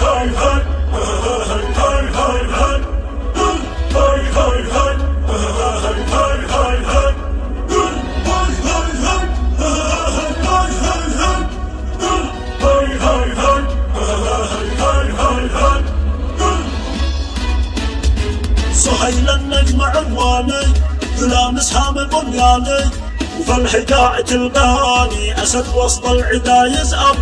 صهيل النجم عنواني يلامس هام بنياني، وفي الحكاية الباني أسد وسط العدا يزأر.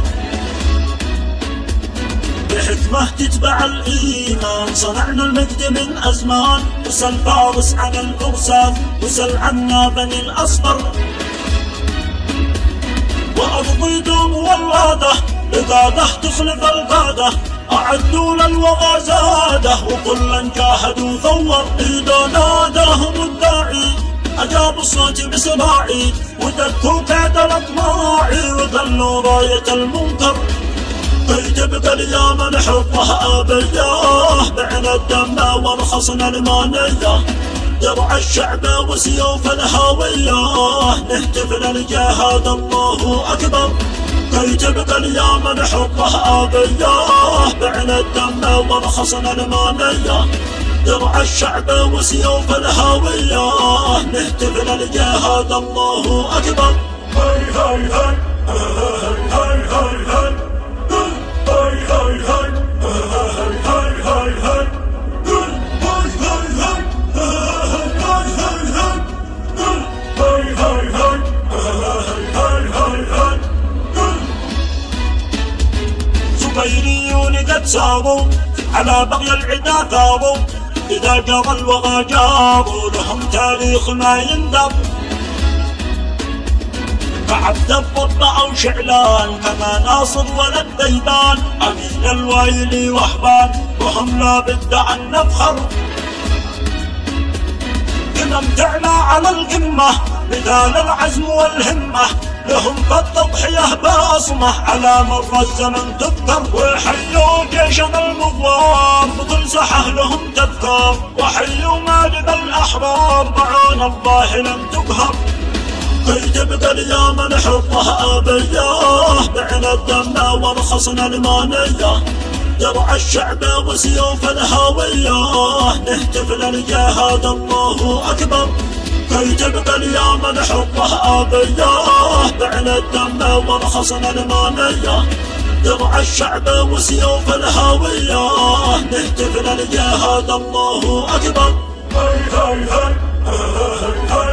بحكمة تتبع الإيمان صنعنا المجد من أزمان، وسل فارس عن الفرسان وسل عنا بني الأصفر. وأرضي دوم ولادة لقادة تخلف القادة، أعدوا للوغى زاده وكلا جاهدوا ثور. إذا ناداهم الداعي أجابوا صوتي بسماعي، ودكوا كاد الأطماعي وذلوا راية المنكر. كي تبقى اليوم نحطها أبياه، بعنا الدم ورخصنا المانية، درع الشعب وسيوف الهاوية، نهتف للجهاد الله أكبر. كي تبقى اليوم نحطها أبياه، بعنا الدم ورخصنا المانية، درع الشعب وسيوف الهاوية، نهتف للجهاد الله أكبر. هاي هاي هاي هاي هاي هاي زبيريون قد ساروا على بغي العدا ثاروا، إذا جرى الوغى جاروا لهم تاريخ ما يندر. كعبد الضب أو شعلان كما ناصر ولد ديبان، أمين الوايلي وحبان وهم لا بد أن نفخر. امتعنا على القمة مثال العزم والهمة، لهم بالتضحية بأصمة على مر الزمن تذكر. وحيوا جيشنا المغوار بكل سحه لهم تذكر، وحيوا ماجد الأحرار معون الله لم تقهر. كي تبقى اليوم نحطها أبياه، بعنا الدم ورخصنا المانية، درع الشعب وسيوف الهاوية، نهتف للجهاد الله أكبر. كي تبقى اليوم نحطها أبياه، بعنا الدم ورخصنا المانية، درع الشعب وسيوف الهاوية، نهتف للجهاد الله أكبر. هاي هاي هاي هاي